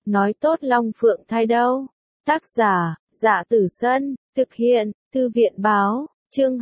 nói tốt Long Phượng thai đâu. Tác giả, Dạ Tử Sân, thực hiện, Thư viện báo, chương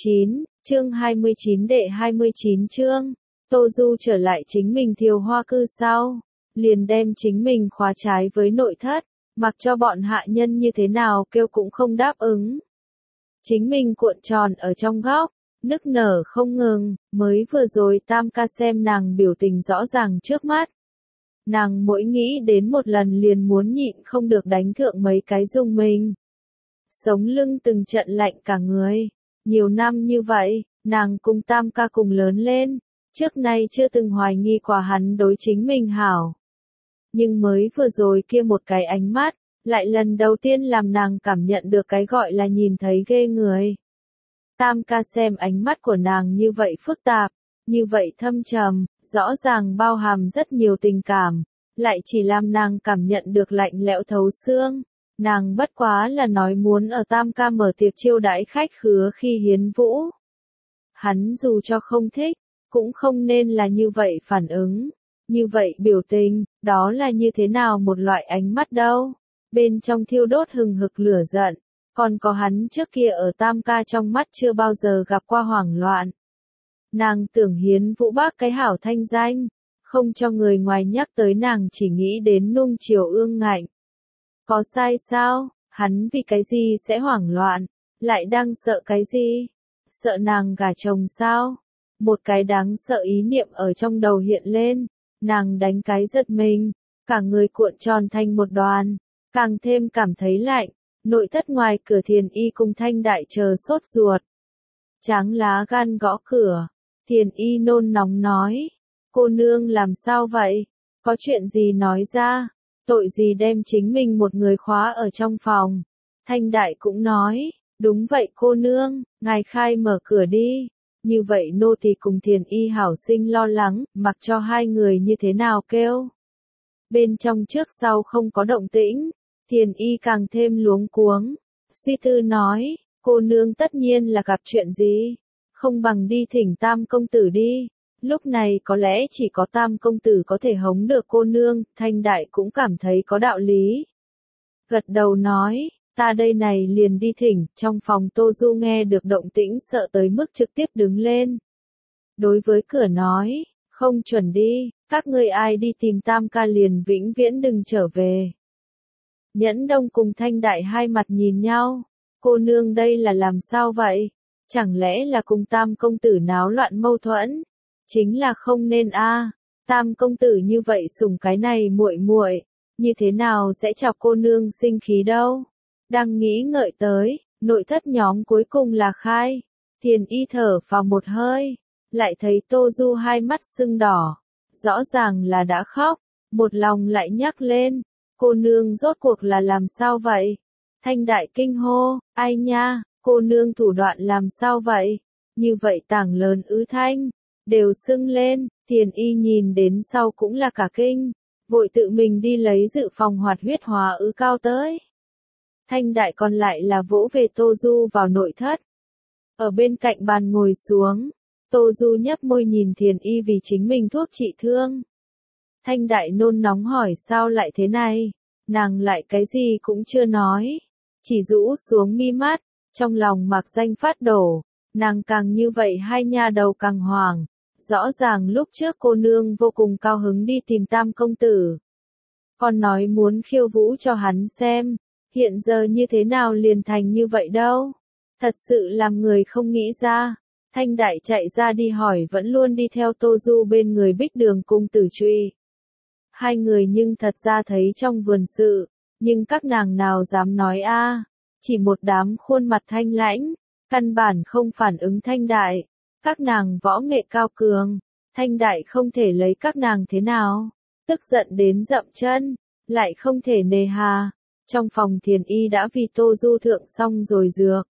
29 đệ 29 chương. Tô Du trở lại chính mình Thiều Hoa cư sau, liền đem chính mình khóa trái với nội thất, mặc cho bọn hạ nhân như thế nào kêu cũng không đáp ứng. Chính mình cuộn tròn ở trong góc, nức nở không ngừng, mới vừa rồi Tam ca xem nàng biểu tình rõ ràng trước mắt. Nàng mỗi nghĩ đến một lần liền muốn nhịn không được đánh thượng mấy cái dùng mình. Sống lưng từng trận lạnh cả người. Nhiều năm như vậy, nàng cùng Tam ca cùng lớn lên, trước nay chưa từng hoài nghi qua hắn đối chính mình hảo. Nhưng mới vừa rồi kia một cái ánh mắt, lại lần đầu tiên làm nàng cảm nhận được cái gọi là nhìn thấy ghê người. Tam ca xem ánh mắt của nàng như vậy phức tạp, như vậy thâm trầm, rõ ràng bao hàm rất nhiều tình cảm, lại chỉ làm nàng cảm nhận được lạnh lẽo thấu xương. Nàng bất quá là nói muốn ở Tam ca mở tiệc chiêu đãi khách khứa khi hiến vũ. Hắn dù cho không thích, cũng không nên là như vậy phản ứng, như vậy biểu tình, đó là như thế nào một loại ánh mắt đâu. Bên trong thiêu đốt hừng hực lửa giận, còn có hắn trước kia ở Tam ca trong mắt chưa bao giờ gặp qua hoảng loạn. Nàng tưởng hiến vũ bác cái hảo thanh danh, không cho người ngoài nhắc tới nàng chỉ nghĩ đến nung chiều ương ngạnh. Có sai sao, hắn vì cái gì sẽ hoảng loạn, lại đang sợ cái gì? Sợ nàng gả chồng sao? Một cái đáng sợ ý niệm ở trong đầu hiện lên, nàng đánh cái giật mình, cả người cuộn tròn thành một đoàn, càng thêm cảm thấy lạnh. Nội thất ngoài cửa Thiền Y cùng Thanh Đại chờ sốt ruột. Tráng lá gan gõ cửa, Thiền Y nôn nóng nói, cô nương làm sao vậy? Có chuyện gì nói ra? Tội gì đem chính mình một người khóa ở trong phòng? Thanh Đại cũng nói, đúng vậy cô nương, ngài khai mở cửa đi. Như vậy nô tỳ cùng Thiền Y hảo sinh lo lắng, mặc cho hai người như thế nào kêu. Bên trong trước sau không có động tĩnh, Thiền Y càng thêm luống cuống, suy tư nói, cô nương tất nhiên là gặp chuyện gì, không bằng đi thỉnh Tam công tử đi. Lúc này có lẽ chỉ có Tam công tử có thể hống được cô nương. Thanh Đại cũng cảm thấy có đạo lý. Gật đầu nói, ta đây này liền đi thỉnh. Trong phòng Tô Du nghe được động tĩnh sợ tới mức trực tiếp đứng lên. Đối với cửa nói, không chuẩn đi, các ngươi ai đi tìm Tam ca liền vĩnh viễn đừng trở về. Nhẫn Đông cùng Thanh Đại hai mặt nhìn nhau, cô nương đây là làm sao vậy? Chẳng lẽ là cùng Tam công tử náo loạn mâu thuẫn? Chính là không nên a. Tam công tử như vậy sủng cái này muội muội, như thế nào sẽ chọc cô nương sinh khí đâu? Đang nghĩ ngợi tới, nội thất nhóm cuối cùng là khai. Thiền Y thở vào một hơi, lại thấy Tô Du hai mắt sưng đỏ, rõ ràng là đã khóc, một lòng lại nhắc lên, cô nương rốt cuộc là làm sao vậy? Thanh Đại kinh hô, ai nha, cô nương thủ đoạn làm sao vậy? Như vậy tảng lớn ứ thanh đều sưng lên. Thiền Y nhìn đến sau cũng là cả kinh, vội tự mình đi lấy dự phòng hoạt huyết hóa ứ cao tới. Thanh Đại còn lại là vỗ về Tô Du vào nội thất. Ở bên cạnh bàn ngồi xuống, Tô Du nhấp môi nhìn Thiền Y vì chính mình thuốc trị thương. Thanh Đại nôn nóng hỏi sao lại thế này, nàng lại cái gì cũng chưa nói, chỉ rũ xuống mi mắt, trong lòng mặc danh phát đổ, nàng càng như vậy hai nha đầu càng hoảng. Rõ ràng lúc trước cô nương vô cùng cao hứng đi tìm Tam công tử, còn nói muốn khiêu vũ cho hắn xem, hiện giờ như thế nào liền thành như vậy đâu, thật sự làm người không nghĩ ra. Thanh Đại chạy ra đi hỏi vẫn luôn đi theo Tô Du bên người Bích Đường cung Tử Truy. Hai người nhưng thật ra thấy trong vườn sự, nhưng các nàng nào dám nói a, chỉ một đám khuôn mặt thanh lãnh, căn bản không phản ứng Thanh Đại. Các nàng võ nghệ cao cường, Thanh Đại không thể lấy các nàng thế nào, tức giận đến dậm chân, lại không thể nề hà. Trong phòng Thiền Y đã vì Tô Du thượng xong rồi dược.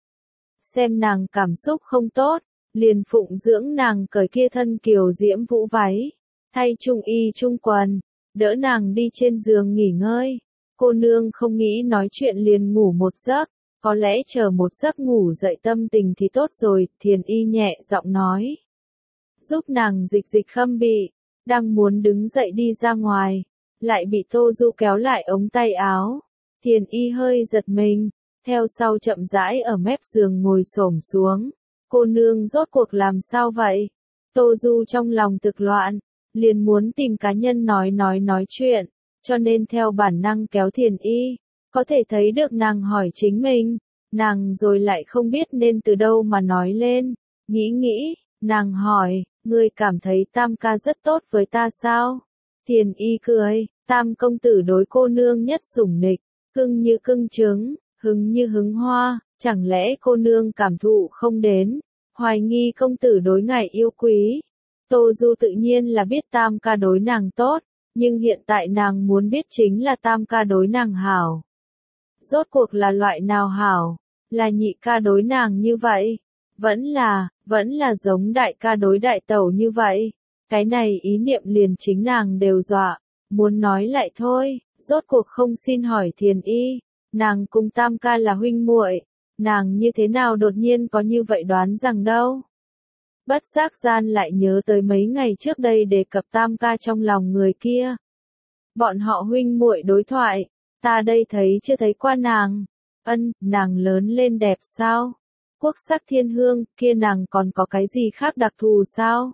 Xem nàng cảm xúc không tốt, liền phụng dưỡng nàng cởi kia thân kiều diễm vũ váy, thay trung y trung quần, đỡ nàng đi trên giường nghỉ ngơi. Cô nương không nghĩ nói chuyện liền ngủ một giấc, có lẽ chờ một giấc ngủ dậy tâm tình thì tốt rồi. Thiền Y nhẹ giọng nói, giúp nàng dịch dịch khâm bị, đang muốn đứng dậy đi ra ngoài, lại bị Tô Du kéo lại ống tay áo. Thiền Y hơi giật mình, theo sau chậm rãi ở mép giường ngồi xổm xuống. Cô nương rốt cuộc làm sao vậy? Tô Du trong lòng thực loạn, liền muốn tìm cá nhân nói chuyện, cho nên theo bản năng kéo Thiền Y. Có thể thấy được nàng hỏi chính mình, nàng rồi lại không biết nên từ đâu mà nói lên. Nghĩ, nàng hỏi, ngươi cảm thấy Tam ca rất tốt với ta sao? Thiền Y cười, Tam công tử đối cô nương nhất sủng nịch, cưng như cưng trứng, hứng như hứng hoa, chẳng lẽ cô nương cảm thụ không đến, hoài nghi công tử đối ngài yêu quý. Tô Du tự nhiên là biết Tam ca đối nàng tốt, nhưng hiện tại nàng muốn biết chính là Tam ca đối nàng hảo. Rốt cuộc là loại nào hảo? Là nhị ca đối nàng như vậy? Vẫn là giống đại ca đối đại tẩu như vậy? Cái này ý niệm liền chính nàng đều dọa, muốn nói lại thôi, rốt cuộc không xin hỏi Thiền Y, nàng cùng Tam ca là huynh muội, nàng như thế nào đột nhiên có như vậy đoán rằng đâu. Bất giác gian lại nhớ tới mấy ngày trước đây đề cập Tam ca trong lòng người kia. Bọn họ huynh muội đối thoại, ta đây thấy chưa thấy qua nàng. Nàng lớn lên đẹp sao? Quốc sắc thiên hương, kia nàng còn có cái gì khác đặc thù sao?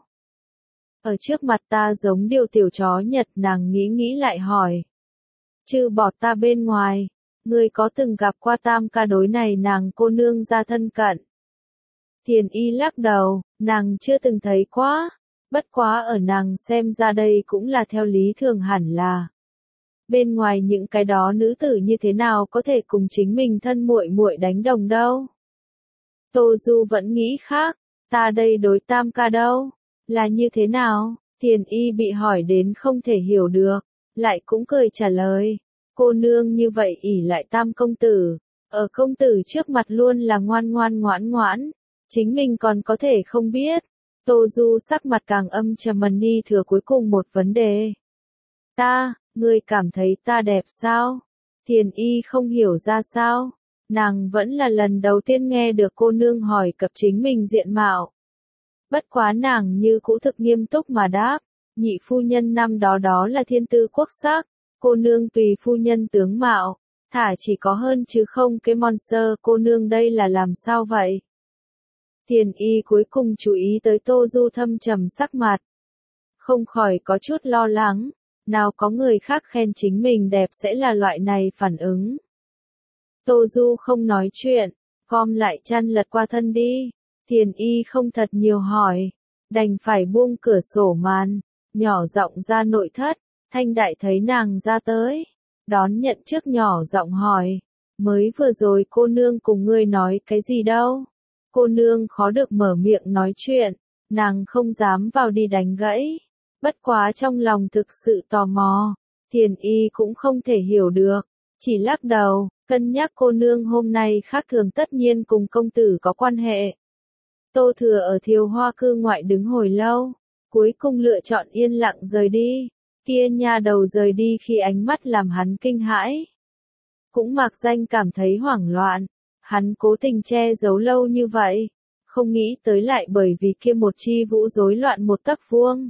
Ở trước mặt ta giống điều tiểu chó Nhật, nàng nghĩ lại hỏi. Trừ bỏ ta bên ngoài, ngươi có từng gặp qua Tam ca đối này nàng cô nương ra thân cận? Thiền Y lắc đầu, nàng chưa từng thấy quá, bất quá ở nàng xem ra đây cũng là theo lý thường hẳn là. Bên ngoài những cái đó nữ tử như thế nào có thể cùng chính mình thân muội muội đánh đồng đâu. Tô Du vẫn nghĩ khác, ta đây đối Tam ca đâu, là như thế nào? Thiền Y bị hỏi đến không thể hiểu được, lại cũng cười trả lời, cô nương như vậy ỷ lại Tam công tử, ở công tử trước mặt luôn là ngoan ngoãn, chính mình còn có thể không biết. Tô Du sắc mặt càng âm trầm đi thừa cuối cùng một vấn đề. Ngươi cảm thấy ta đẹp sao? Thiền Y không hiểu ra sao, nàng vẫn là lần đầu tiên nghe được cô nương hỏi cập chính mình diện mạo. Bất quá nàng như cũ thực nghiêm túc mà đáp, nhị phu nhân năm đó là thiên tư quốc sắc, cô nương tùy phu nhân tướng mạo, thả chỉ có hơn chứ không cái monster, cô nương đây là làm sao vậy? Thiền Y cuối cùng chú ý tới Tô Du thâm trầm sắc mặt, không khỏi có chút lo lắng, nào có người khác khen chính mình đẹp sẽ là loại này phản ứng. Tô Du không nói chuyện, gom lại chăn lật qua thân đi. Thiền Y không thật nhiều hỏi, đành phải buông cửa sổ màn, nhỏ giọng ra nội thất. Thanh Đại thấy nàng ra tới, đón nhận trước nhỏ giọng hỏi, mới vừa rồi cô nương cùng ngươi nói cái gì đâu? Cô nương khó được mở miệng nói chuyện, nàng không dám vào đi đánh gãy, bất quá trong lòng thực sự tò mò. Thiền Y cũng không thể hiểu được, chỉ lắc đầu, cân nhắc cô nương hôm nay khác thường tất nhiên cùng công tử có quan hệ. Tô Thừa ở Thiều Hoa cư ngoại đứng hồi lâu, cuối cùng lựa chọn yên lặng rời đi. Kia nha đầu rời đi khi ánh mắt làm hắn kinh hãi. Cũng Mạc Danh cảm thấy hoảng loạn, hắn cố tình che giấu lâu như vậy, không nghĩ tới lại bởi vì kia một chi vũ rối loạn một tấc vuông.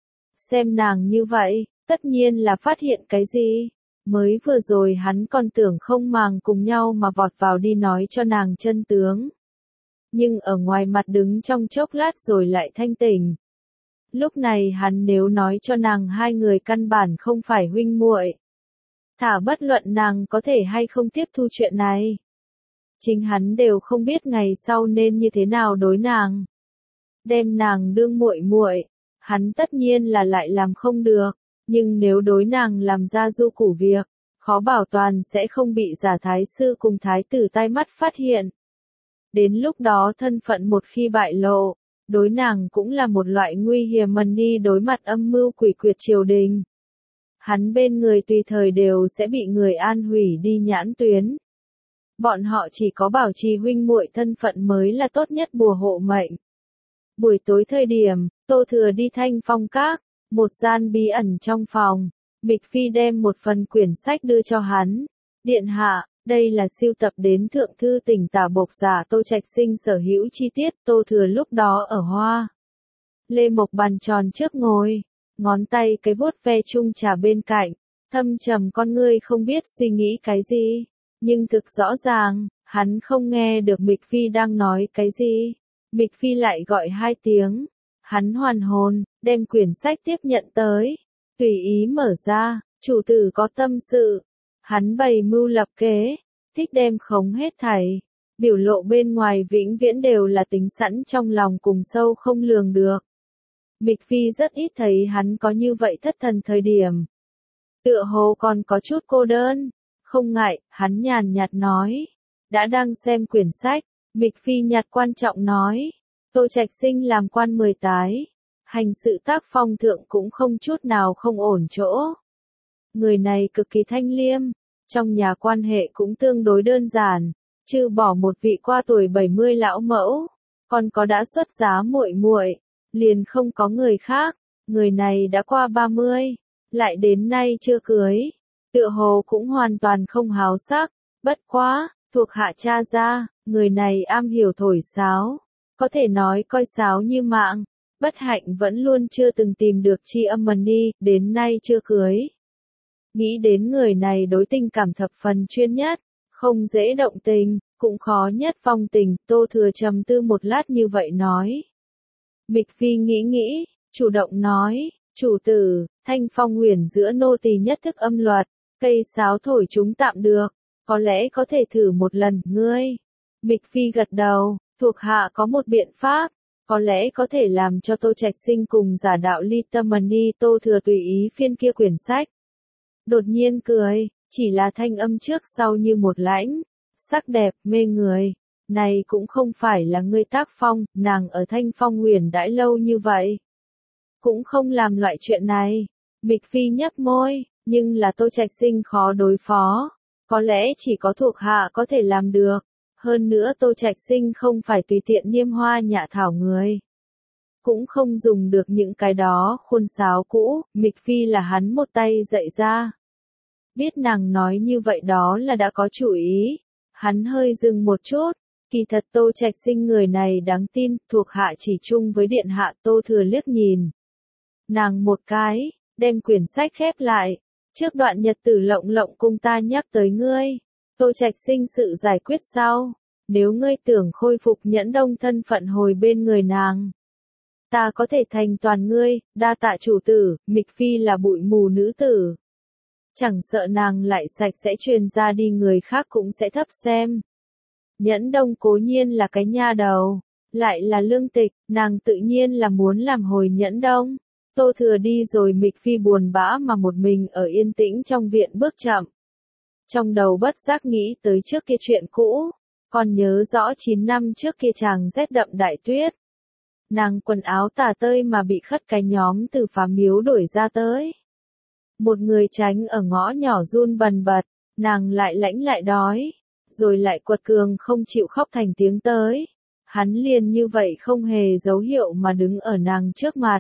Xem nàng như vậy, tất nhiên là phát hiện cái gì. Mới vừa rồi hắn còn tưởng không màng cùng nhau mà vọt vào đi nói cho nàng chân tướng. Nhưng ở ngoài mặt đứng trong chốc lát rồi lại thanh tỉnh. Lúc này hắn nếu nói cho nàng hai người căn bản không phải huynh muội, thả bất luận nàng có thể hay không tiếp thu chuyện này, chính hắn đều không biết ngày sau nên như thế nào đối nàng. Đem nàng đương muội muội, hắn tất nhiên là lại làm không được, nhưng nếu đối nàng làm ra du củ việc, khó bảo toàn sẽ không bị giả thái sư cùng thái tử tai mắt phát hiện. Đến lúc đó thân phận một khi bại lộ, đối nàng cũng là một loại nguy hiểm đi đối mặt âm mưu quỷ quyệt triều đình. Hắn bên người tùy thời đều sẽ bị người an hủy đi nhãn tuyến. Bọn họ chỉ có bảo trì huynh muội thân phận mới là tốt nhất bùa hộ mệnh. Buổi tối thời điểm, Tô Thừa đi Thanh Phong Các, một gian bí ẩn trong phòng, Bịch Phi đem một phần quyển sách đưa cho hắn. Điện hạ, đây là siêu tập đến thượng thư tỉnh tả bộc giả Tô Trạch Sinh sở hữu chi tiết. Tô Thừa lúc đó ở Hoa Lê Mộc bàn tròn trước ngồi, ngón tay cái vuốt ve chung trà bên cạnh, thâm trầm con ngươi không biết suy nghĩ cái gì, nhưng thực rõ ràng, hắn không nghe được Mịch Phi đang nói cái gì. Mịch Phi lại gọi 2 tiếng, hắn hoàn hồn, đem quyển sách tiếp nhận tới, tùy ý mở ra, chủ tử có tâm sự, hắn bày mưu lập kế, thích đem khống hết thảy, biểu lộ bên ngoài vĩnh viễn đều là tính sẵn trong lòng cùng sâu không lường được. Mịch Phi rất ít thấy hắn có như vậy thất thần thời điểm. Tựa hồ còn có chút cô đơn, không ngại, hắn nhàn nhạt nói. Đã đang xem quyển sách, Mịch Phi nhạt quan trọng nói. Tô Trạch Sinh làm quan 10 tái, hành sự tác phong thượng cũng không chút nào không ổn chỗ. Người này cực kỳ thanh liêm, trong nhà quan hệ cũng tương đối đơn giản, trừ bỏ một vị qua tuổi 70 lão mẫu, còn có đã xuất giá muội muội, liền không có người khác. Người này đã qua 30, lại đến nay chưa cưới, tựa hồ cũng hoàn toàn không háo sắc, bất quá, thuộc hạ cha ra, người này am hiểu thổi sáo, có thể nói coi sáo như mạng, bất hạnh vẫn luôn chưa từng tìm được chi âm mần ni, đến nay chưa cưới. Nghĩ đến người này đối tình cảm thập phần chuyên nhất, không dễ động tình, cũng khó nhất phong tình, Tô Thừa trầm tư một lát như vậy nói. Mịch Phi nghĩ, chủ động nói, chủ tử, thanh phong huyền giữa nô tỳ nhất thức âm luật, cây sáo thổi chúng tạm được, có lẽ có thể thử một lần, ngươi. Mịch Phi gật đầu, thuộc hạ có một biện pháp, có lẽ có thể làm cho Tô Trạch Sinh cùng giả đạo ly tâm mần ni. Tô Thừa tùy ý phiên kia quyển sách. Đột nhiên cười, chỉ là thanh âm trước sau như một lãnh, sắc đẹp, mê người. Này cũng không phải là ngươi tác phong, nàng ở thanh phong huyền đãi lâu như vậy. Cũng không làm loại chuyện này. Mịch Phi nhấp môi, nhưng là Tô Trạch Sinh khó đối phó. Có lẽ chỉ có thuộc hạ có thể làm được. Hơn nữa Tô Trạch Sinh không phải tùy tiện niêm hoa nhạ thảo người. Cũng không dùng được những cái đó khuôn sáo cũ, Mịch Phi là hắn một tay dạy ra. Biết nàng nói như vậy đó là đã có chủ ý. Hắn hơi dừng một chút. Kỳ thật Tô Trạch Sinh người này đáng tin, thuộc hạ chỉ chung với điện hạ. Tô Thừa liếc nhìn nàng một cái, đem quyển sách khép lại. Trước đoạn nhật tử lộng lộng cùng ta nhắc tới ngươi. Tô Trạch Sinh sự giải quyết sau. Nếu ngươi tưởng khôi phục Nhẫn Đông thân phận hồi bên người nàng, ta có thể thành toàn ngươi, đa tạ chủ tử. Mịch Phi là bụi mù nữ tử. Chẳng sợ nàng lại sạch sẽ truyền ra đi, người khác cũng sẽ thấp xem. Nhẫn Đông cố nhiên là cái nha đầu, lại là lương tịch, nàng tự nhiên là muốn làm hồi Nhẫn Đông. Tô Thừa đi rồi, Mịch Phi buồn bã mà một mình ở yên tĩnh trong viện bước chậm. Trong đầu bất giác nghĩ tới trước kia chuyện cũ, còn nhớ rõ 9 năm trước kia chàng rét đậm đại tuyết. Nàng quần áo tả tơi mà bị khất cái nhóm từ phá miếu đuổi ra tới. Một người tránh ở ngõ nhỏ run bần bật, nàng lại lãnh lại đói, rồi lại quật cường không chịu khóc thành tiếng tới. Hắn liền như vậy không hề dấu hiệu mà đứng ở nàng trước mặt.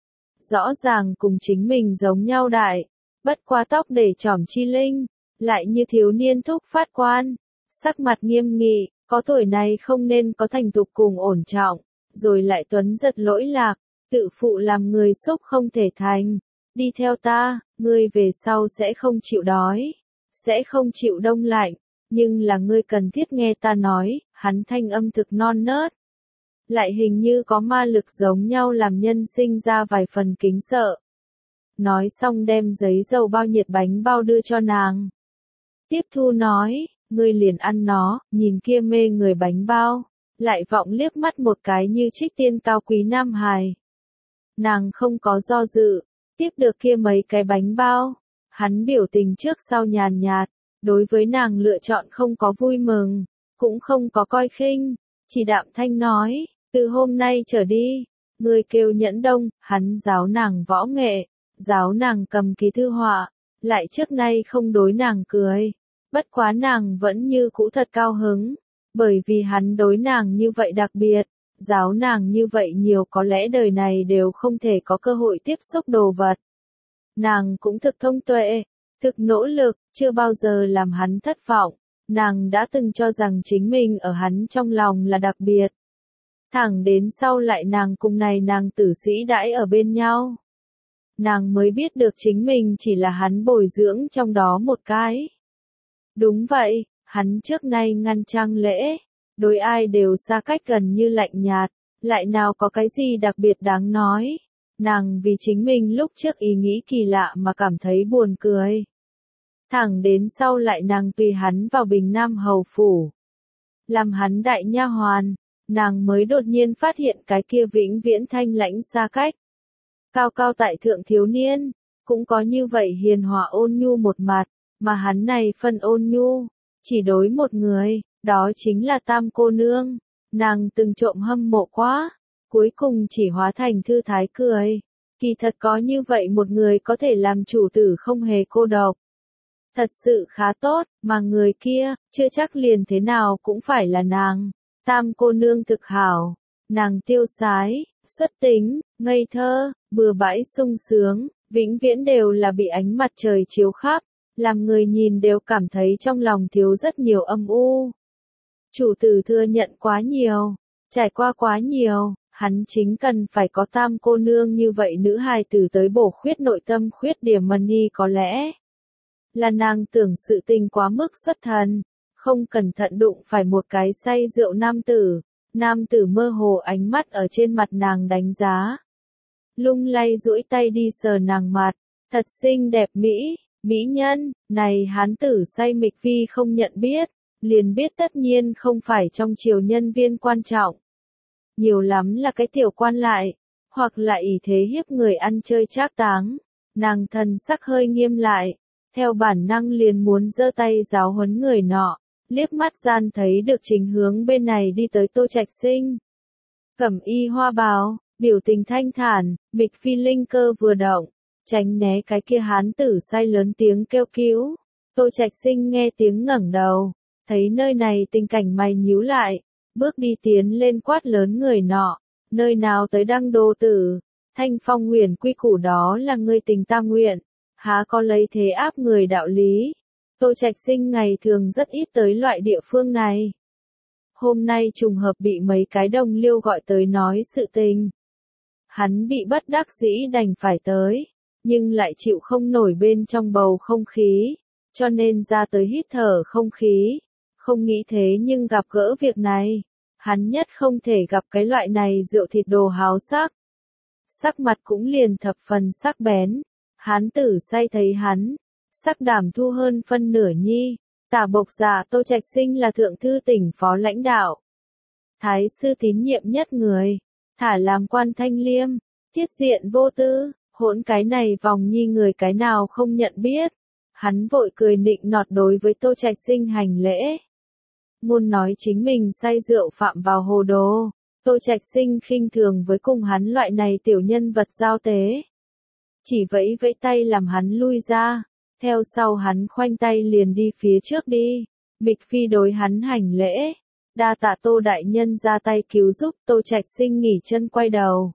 Rõ ràng cùng chính mình giống nhau đại, bất qua tóc để trỏm chi linh, lại như thiếu niên thúc phát quan, sắc mặt nghiêm nghị, có tuổi này không nên có thành thục cùng ổn trọng, rồi lại tuấn giật lỗi lạc, tự phụ làm người xúc không thể thành. Đi theo ta, ngươi về sau sẽ không chịu đói, sẽ không chịu đông lạnh, nhưng là ngươi cần thiết nghe ta nói. Hắn thanh âm thực non nớt, lại hình như có ma lực giống nhau làm nhân sinh ra vài phần kính sợ. Nói xong đem giấy dầu bao nhiệt bánh bao đưa cho nàng. Tiếp thu nói, ngươi liền ăn nó, nhìn kia mê người bánh bao, lại vọng liếc mắt một cái như trích tiên cao quý nam hài. Nàng không có do dự, tiếp được kia mấy cái bánh bao. Hắn biểu tình trước sau nhàn nhạt, đối với nàng lựa chọn không có vui mừng, cũng không có coi khinh, chỉ đạm thanh nói, từ hôm nay trở đi, ngươi kêu Nhẫn Đông. Hắn giáo nàng võ nghệ, giáo nàng cầm ký thư họa, lại trước nay không đối nàng cười. Bất quá nàng vẫn như cũ thật cao hứng, bởi vì hắn đối nàng như vậy đặc biệt, giáo nàng như vậy nhiều, có lẽ đời này đều không thể có cơ hội tiếp xúc đồ vật. Nàng cũng thực thông tuệ, thực nỗ lực, chưa bao giờ làm hắn thất vọng. Nàng đã từng cho rằng chính mình ở hắn trong lòng là đặc biệt. Thẳng đến sau lại nàng cùng này nàng tử sĩ đãi ở bên nhau. nàng mới biết được chính mình chỉ là hắn bồi dưỡng trong đó một cái. Đúng vậy, hắn trước nay ngăn tang lễ, đối ai đều xa cách gần như lạnh nhạt, lại nào có cái gì đặc biệt đáng nói. Nàng vì chính mình lúc trước ý nghĩ kỳ lạ mà cảm thấy buồn cười. Thẳng đến sau lại nàng tùy hắn vào Bình Nam hầu phủ, làm hắn đại nha hoàn, nàng mới đột nhiên phát hiện cái kia vĩnh viễn thanh lãnh xa cách. Cao cao tại thượng thiếu niên, cũng có như vậy hiền hòa ôn nhu một mặt, mà hắn này phân ôn nhu, chỉ đối một người, đó chính là Tam cô nương. Nàng từng trộm hâm mộ quá, cuối cùng chỉ hóa thành thư thái cười. Kỳ thật có như vậy một người có thể làm chủ tử không hề cô độc. Thật sự khá tốt, mà người kia, chưa chắc liền thế nào cũng phải là nàng. Tam cô nương thực hảo, nàng tiêu sái, xuất tính, ngây thơ, bừa bãi sung sướng, vĩnh viễn đều là bị ánh mặt trời chiếu khắp, làm người nhìn đều cảm thấy trong lòng thiếu rất nhiều âm u. Chủ tử thừa nhận quá nhiều, trải qua quá nhiều, hắn chính cần phải có Tam cô nương như vậy nữ hài tử tới bổ khuyết nội tâm khuyết điểm Money có lẽ là nàng tưởng sự tình quá mức xuất thần, không cẩn thận đụng phải một cái say rượu nam tử mơ hồ ánh mắt ở trên mặt nàng đánh giá. Lung lay duỗi tay đi sờ nàng mặt, thật xinh đẹp mỹ nhân, này hán tử say Mịch Phi không nhận biết, liền biết tất nhiên không phải trong triều nhân viên quan trọng. Nhiều lắm là cái tiểu quan lại, hoặc là ỷ thế hiếp người ăn chơi trác táng. Nàng thần sắc hơi nghiêm lại, theo bản năng liền muốn giơ tay giáo huấn người nọ, liếc mắt gian thấy được chính hướng bên này đi tới Tô Trạch Sinh. Cẩm y hoa bào, biểu tình thanh thản, Mịch Phi linh cơ vừa động, tránh né cái kia hán tử say lớn tiếng kêu cứu. Tô Trạch Sinh nghe tiếng ngẩng đầu, thấy nơi này tình cảnh mày nhíu lại, bước đi tiến lên quát lớn người nọ, nơi nào tới đăng đô tử, Thanh Phong huyền quy củ đó là ngươi tình ta nguyện, há có lấy thế áp người đạo lý. Tô Trạch Sinh ngày thường rất ít tới loại địa phương này. Hôm nay trùng hợp bị mấy cái đồng liêu gọi tới nói sự tình. Hắn bị bất đắc dĩ đành phải tới, nhưng lại chịu không nổi bên trong bầu không khí, cho nên ra tới hít thở không khí. Không nghĩ thế nhưng gặp gỡ việc này, hắn nhất không thể gặp cái loại này rượu thịt đồ háo sắc. Sắc mặt cũng liền thập phần sắc bén, hán tử say thấy hắn, sắc đảm thu hơn phân nửa nhi, tả bộc giả Tô Trạch Sinh là thượng thư tỉnh phó lãnh đạo. Thái sư tín nhiệm nhất người, thả làm quan thanh liêm, thiết diện vô tư, hỗn cái này vòng nhi người cái nào không nhận biết. Hắn vội cười nịnh nọt đối với Tô Trạch Sinh hành lễ. Ngôn nói chính mình say rượu phạm vào hồ đồ, Tô Trạch Sinh khinh thường với cùng hắn loại này tiểu nhân vật giao tế. Chỉ vẫy vẫy tay làm hắn lui ra, theo sau hắn khoanh tay liền đi phía trước đi. Mịch Phi đối hắn hành lễ, đa tạ Tô đại nhân ra tay cứu giúp. Tô Trạch Sinh nghỉ chân quay đầu,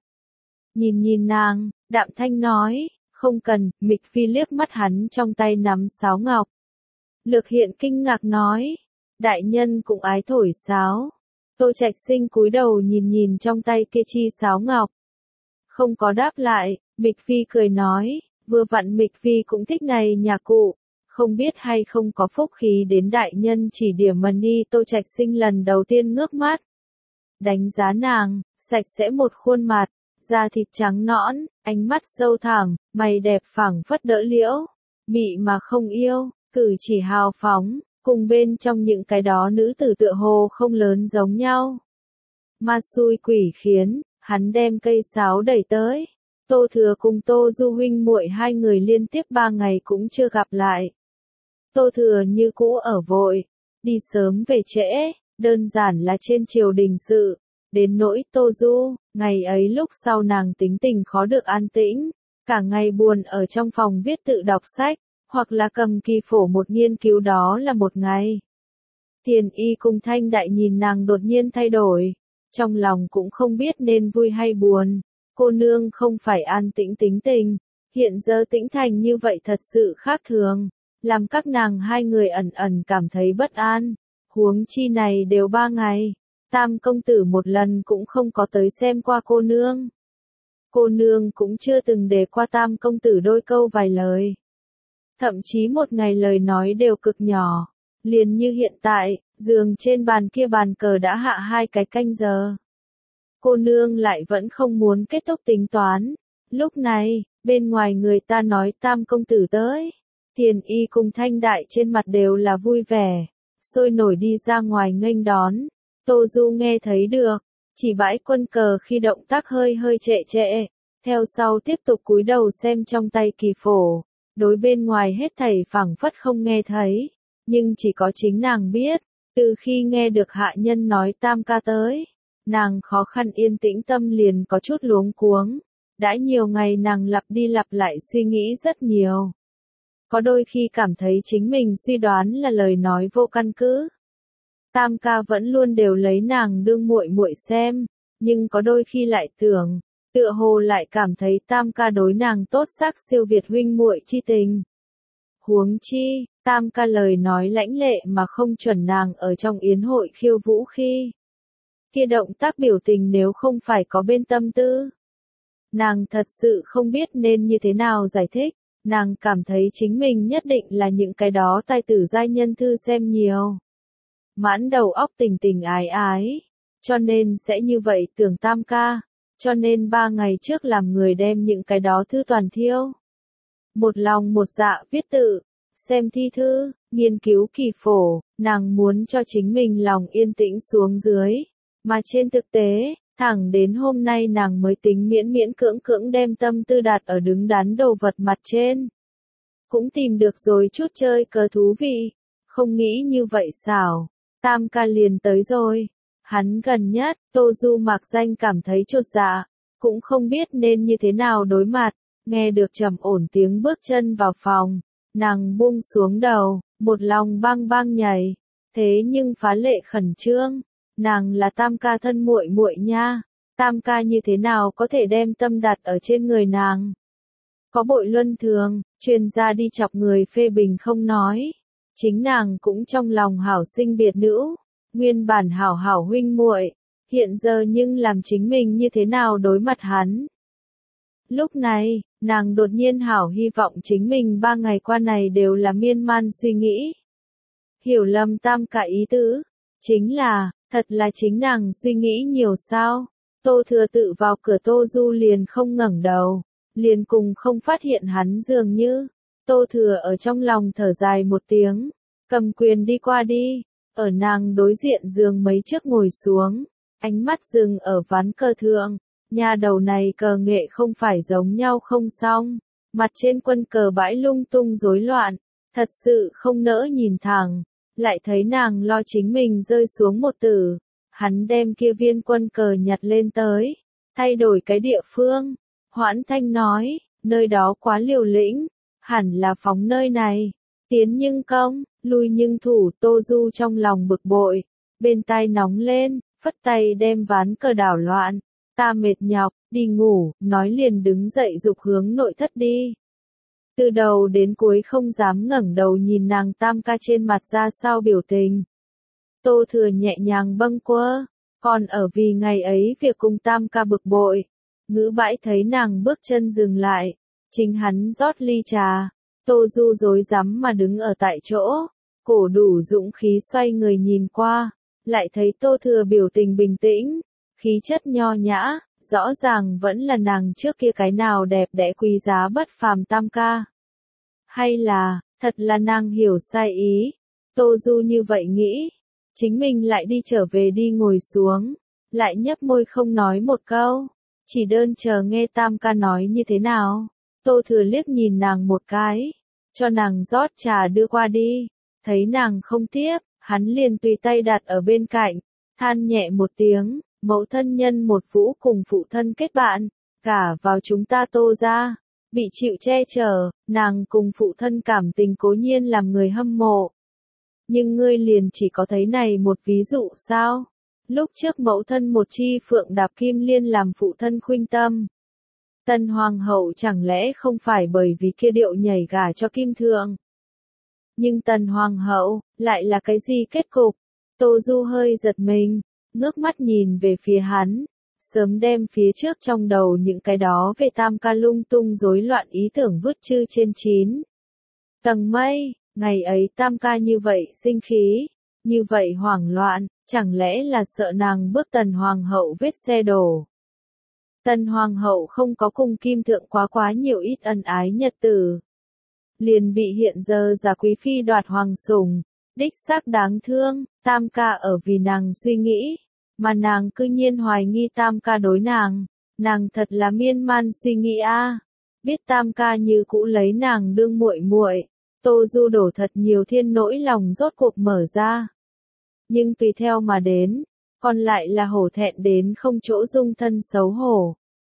nhìn nàng, đạm thanh nói, không cần. Mịch Phi liếc mắt hắn trong tay nắm sáo ngọc, Lược Hiện kinh ngạc nói, đại nhân cũng ái thổi sáo. Tô Trạch Sinh cúi đầu nhìn trong tay kia chi sáo ngọc, không có đáp lại. Mịch Phi cười nói, vừa vặn Mịch Phi cũng thích này nhà cụ, không biết hay không có phúc khí đến đại nhân chỉ điểm Money. Tô Trạch Sinh lần đầu tiên ngước mắt, đánh giá nàng, sạch sẽ một khuôn mặt, da thịt trắng nõn, ánh mắt sâu thẳm, mày đẹp phẳng phất đỡ liễu, mị mà không yêu, cử chỉ hào phóng, cùng bên trong những cái đó nữ tử tựa hồ không lớn giống nhau. Ma xui quỷ khiến, hắn đem cây sáo đẩy tới. Tô Thừa cùng Tô Du huynh muội hai người liên tiếp 3 ngày cũng chưa gặp lại. Tô Thừa như cũ ở vội, đi sớm về trễ, đơn giản là trên triều đình sự. Đến nỗi Tô Du, ngày ấy lúc sau nàng tính tình khó được an tĩnh, cả ngày buồn ở trong phòng viết tự đọc sách, hoặc là cầm kỳ phổ một nghiên cứu đó là một ngày. Thiền Y cùng Thanh Đại nhìn nàng đột nhiên thay đổi, trong lòng cũng không biết nên vui hay buồn. Cô nương không phải an tĩnh tính tình, hiện giờ tĩnh thành như vậy thật sự khác thường, làm các nàng hai người ẩn ẩn cảm thấy bất an. Huống chi này đều 3 ngày, Tam công tử một lần cũng không có tới xem qua cô nương. cô nương cũng chưa từng để qua Tam công tử đôi câu vài lời. Thậm chí một ngày lời nói đều cực nhỏ, liền như hiện tại, giường trên bàn kia bàn cờ đã hạ 2 cái canh giờ. Cô nương lại vẫn không muốn kết thúc tính toán. Lúc này, bên ngoài người ta nói Tam công tử tới. Tiền Y cùng Thanh Đại trên mặt đều là vui vẻ, sôi nổi đi ra ngoài nghênh đón. Tô Du nghe thấy được, chỉ bãi quân cờ khi động tác hơi hơi trệ trệ, theo sau tiếp tục cúi đầu xem trong tay kỳ phổ, đối bên ngoài hết thảy phảng phất không nghe thấy, nhưng chỉ có chính nàng biết, từ khi nghe được hạ nhân nói Tam ca tới, nàng khó khăn yên tĩnh tâm liền có chút luống cuống, đã nhiều ngày nàng lặp đi lặp lại suy nghĩ rất nhiều. Có đôi khi cảm thấy chính mình suy đoán là lời nói vô căn cứ. Tam ca vẫn luôn đều lấy nàng đương muội muội xem, nhưng có đôi khi lại tưởng, tựa hồ lại cảm thấy Tam ca đối nàng tốt sắc siêu việt huynh muội chi tình. Huống chi, Tam ca lời nói lãnh lệ mà không chuẩn nàng ở trong yến hội khiêu vũ khi. Kia động tác biểu tình nếu không phải có bên tâm tư. Nàng thật sự không biết nên như thế nào giải thích. Nàng cảm thấy chính mình nhất định là những cái đó tài tử giai nhân thư xem nhiều. Mãn đầu óc tình tình ái ái. Cho nên sẽ như vậy tưởng Tam ca. Cho nên 3 ngày trước làm người đem những cái đó thư toàn thiêu. Một lòng một dạ viết tự, xem thi thư, nghiên cứu kỳ phổ, nàng muốn cho chính mình lòng yên tĩnh xuống dưới. Mà trên thực tế, thẳng đến hôm nay nàng mới tính miễn miễn cưỡng cưỡng đem tâm tư đặt ở đứng đắn đồ vật mặt trên. Cũng tìm được rồi chút chơi cờ thú vị, không nghĩ như vậy xảo. Tam ca liền tới rồi. Hắn gần nhất, Tô Du mạc danh cảm thấy chột dạ, cũng không biết nên như thế nào đối mặt, nghe được trầm ổn tiếng bước chân vào phòng, nàng buông xuống đầu, một lòng bang bang nhảy, thế nhưng phá lệ khẩn trương, nàng là Tam ca thân muội muội nha, Tam ca như thế nào có thể đem tâm đặt ở trên người nàng. Có bội luân thường, truyền ra đi chọc người phê bình không nói, chính nàng cũng trong lòng hảo sinh biệt nữ. Nguyên bản hảo hảo huynh muội, hiện giờ nhưng làm chính mình như thế nào đối mặt hắn. Lúc này, nàng đột nhiên hảo hy vọng chính mình 3 ngày qua này đều là miên man suy nghĩ. Hiểu lầm Tam ca ý tứ, chính là, thật là chính nàng suy nghĩ nhiều sao. Tô Thừa tự vào cửa Tô Du liền không ngẩng đầu, liền cùng không phát hiện hắn dường như. Tô Thừa ở trong lòng thở dài một tiếng, cầm quyền đi qua đi. Ở nàng đối diện giường mấy chiếc ngồi xuống, ánh mắt dừng ở ván cờ thượng, nhà đầu này cờ nghệ không phải giống nhau không xong, mặt trên quân cờ bãi lung tung rối loạn, thật sự không nỡ nhìn thẳng, lại thấy nàng lo chính mình rơi xuống một tử, hắn đem kia viên quân cờ nhặt lên tới, thay đổi cái địa phương, Hoãn Thanh nói, nơi đó quá liều lĩnh, hẳn là phóng nơi này. Tiến nhưng công, lui nhưng thủ, Tô Du trong lòng bực bội, bên tai nóng lên, phất tay đem ván cờ đảo loạn, ta mệt nhọc, đi ngủ, nói liền đứng dậy dục hướng nội thất đi. Từ đầu đến cuối không dám ngẩng đầu nhìn nàng Tam ca trên mặt ra sao biểu tình. Tô Thừa nhẹ nhàng bâng quơ, còn ở vì ngày ấy việc cùng Tam ca bực bội, ngữ bãi thấy nàng bước chân dừng lại, chính hắn rót ly trà. Tô Du rối rắm mà đứng ở tại chỗ, cổ đủ dũng khí xoay người nhìn qua, lại thấy Tô Thừa biểu tình bình tĩnh, khí chất nho nhã, rõ ràng vẫn là nàng trước kia cái nào đẹp đẽ quý giá bất phàm Tam ca. Hay là, thật là nàng hiểu sai ý, Tô Du như vậy nghĩ, chính mình lại đi trở về đi ngồi xuống, lại nhấp môi không nói một câu, chỉ đơn chờ nghe Tam ca nói như thế nào. Tô Thừa liếc nhìn nàng một cái, cho nàng rót trà đưa qua đi, thấy nàng không tiếp, hắn liền tùy tay đặt ở bên cạnh, than nhẹ một tiếng, mẫu thân nhân một vũ cùng phụ thân kết bạn, cả vào chúng ta Tô gia, bị chịu che chở, nàng cùng phụ thân cảm tình cố nhiên làm người hâm mộ. Nhưng ngươi liền chỉ có thấy này một ví dụ sao? Lúc trước mẫu thân một chi phượng đạp kim liên làm phụ thân khuynh tâm. Tần Hoàng hậu chẳng lẽ không phải bởi vì kia điệu nhảy gả cho Kim Thượng. Nhưng Tần Hoàng hậu, lại là cái gì kết cục? Tô Du hơi giật mình, ngước mắt nhìn về phía hắn, Sớm đem phía trước trong đầu những cái đó về Tam ca lung tung rối loạn ý tưởng vứt chư trên 9 tầng mây. Ngày ấy Tam ca như vậy sinh khí, như vậy hoảng loạn, chẳng lẽ là sợ nàng bước Tần Hoàng hậu vết xe đổ. Tần Hoàng hậu không có cùng Kim Thượng quá nhiều ít ân ái nhật tử. Liền bị hiện giờ giả quý phi đoạt hoàng sủng, đích xác đáng thương, Tam ca ở vì nàng suy nghĩ, mà nàng cư nhiên hoài nghi Tam ca đối nàng thật là miên man suy nghĩ a. Biết Tam ca như cũ lấy nàng đương muội muội, Tô Du đổ thật nhiều thiên nỗi lòng rốt cuộc mở ra. Nhưng tùy theo mà đến, còn lại là hổ thẹn đến không chỗ dung thân xấu hổ.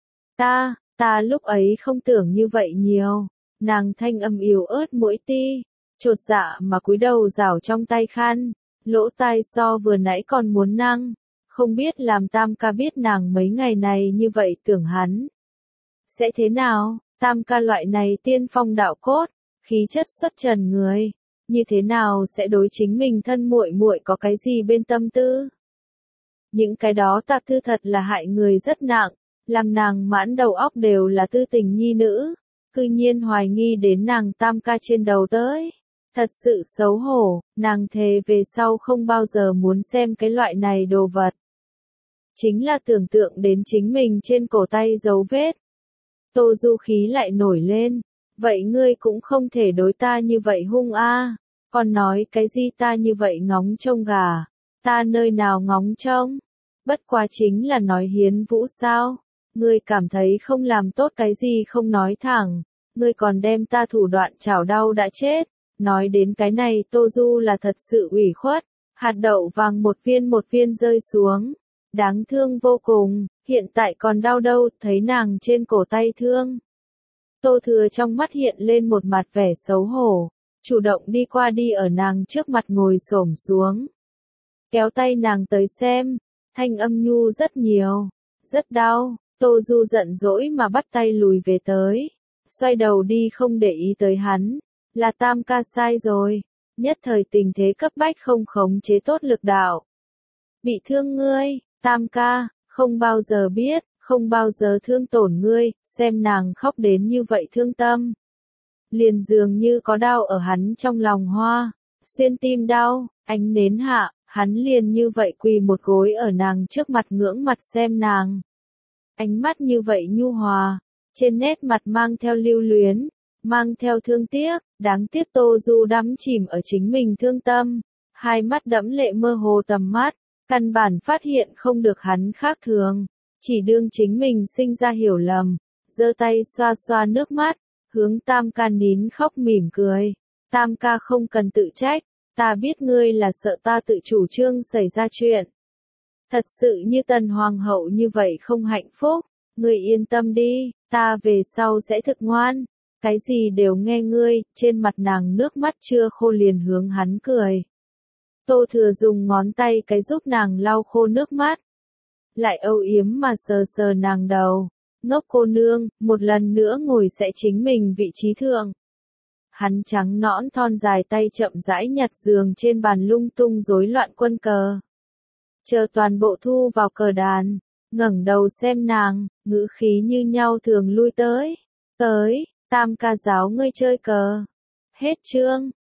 Ta lúc ấy không tưởng như vậy nhiều, nàng thanh âm yếu ớt mỗi ti, chột dạ mà cúi đầu rảo trong tay khăn, lỗ tai so vừa nãy còn muốn năng, không biết làm Tam ca biết nàng mấy ngày này như vậy tưởng hắn. Sẽ thế nào, Tam ca loại này tiên phong đạo cốt, khí chất xuất trần người, như thế nào sẽ đối chính mình thân muội muội có cái gì bên tâm tư? Những cái đó tạp thư thật là hại người rất nặng, làm nàng mãn đầu óc đều là tư tình nhi nữ, cư nhiên hoài nghi đến nàng Tam ca trên đầu tới. Thật sự xấu hổ, nàng thề về sau không bao giờ muốn xem cái loại này đồ vật. Chính là tưởng tượng đến chính mình trên cổ tay dấu vết. Tô Du khí lại nổi lên, vậy ngươi cũng không thể đối ta như vậy hung a, còn nói cái gì ta như vậy ngóng trông gà, ta nơi nào ngóng trông, bất quá chính là nói hiến vũ sao, ngươi cảm thấy không làm tốt cái gì không nói thẳng, ngươi còn đem ta thủ đoạn chảo đau đã chết, nói đến cái này Tô Du là thật sự ủy khuất, hạt đậu vàng một viên rơi xuống, đáng thương vô cùng, hiện tại còn đau đâu, thấy nàng trên cổ tay thương. Tô Thừa trong mắt hiện lên một mặt vẻ xấu hổ, chủ động đi qua đi ở nàng trước mặt ngồi xổm xuống. Kéo tay nàng tới xem, thanh âm nhu rất nhiều, rất đau, Tô Du giận dỗi mà bắt tay lùi về tới, xoay đầu đi không để ý tới hắn, là Tam ca sai rồi, nhất thời tình thế cấp bách không khống chế tốt lực đạo. Bị thương ngươi, Tam ca, không bao giờ biết, không bao giờ thương tổn ngươi, xem nàng khóc đến như vậy thương tâm. Liền dường như có đau ở hắn trong lòng hoa, xuyên tim đau, ánh nến hạ, hắn liền như vậy quỳ một gối ở nàng trước mặt ngưỡng mặt xem nàng. Ánh mắt như vậy nhu hòa, trên nét mặt mang theo lưu luyến, mang theo thương tiếc, đáng tiếc Tô Du đắm chìm ở chính mình thương tâm, hai mắt đẫm lệ mơ hồ tầm mắt, căn bản phát hiện không được hắn khác thường, chỉ đương chính mình sinh ra hiểu lầm, giơ tay xoa xoa nước mắt, hướng Tam ca nín khóc mỉm cười, Tam ca không cần tự trách, ta biết ngươi là sợ ta tự chủ trương xảy ra chuyện. Thật sự như Tần Hoàng hậu như vậy không hạnh phúc, ngươi yên tâm đi, ta về sau sẽ thực ngoan, cái gì đều nghe ngươi, trên mặt nàng nước mắt chưa khô liền hướng hắn cười. Tô Thừa dùng ngón tay cái giúp nàng lau khô nước mắt, lại âu yếm mà sờ sờ nàng đầu, ngốc cô nương, một lần nữa ngồi sẽ chính mình vị trí thượng. Hắn trắng nõn thon dài tay chậm rãi nhặt giường trên bàn lung tung rối loạn quân cờ. Chờ toàn bộ thu vào cờ đàn, ngẩng đầu xem nàng, ngữ khí như nhau thường lui tới, Tam ca giáo ngươi chơi cờ. Hết chương.